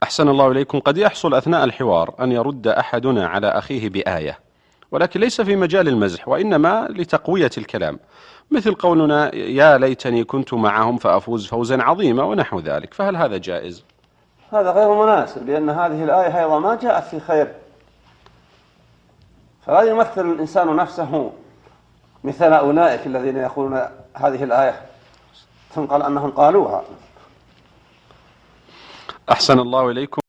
أحسن الله إليكم. قد يحصل أثناء الحوار أن يرد أحدنا على أخيه بآية، ولكن ليس في مجال المزح، وإنما لتقوية الكلام، مثل قولنا يا ليتني كنت معهم فأفوز فوزا عظيما ونحو ذلك، فهل هذا جائز؟ هذا غير مناسب، لأن هذه الآية أيضا ما جاءت في خير، فلا يمثل الإنسان نفسه مثل أولئك الذين يقولون هذه الآية تنقل أنهم قالوها. أحسن الله إليكم.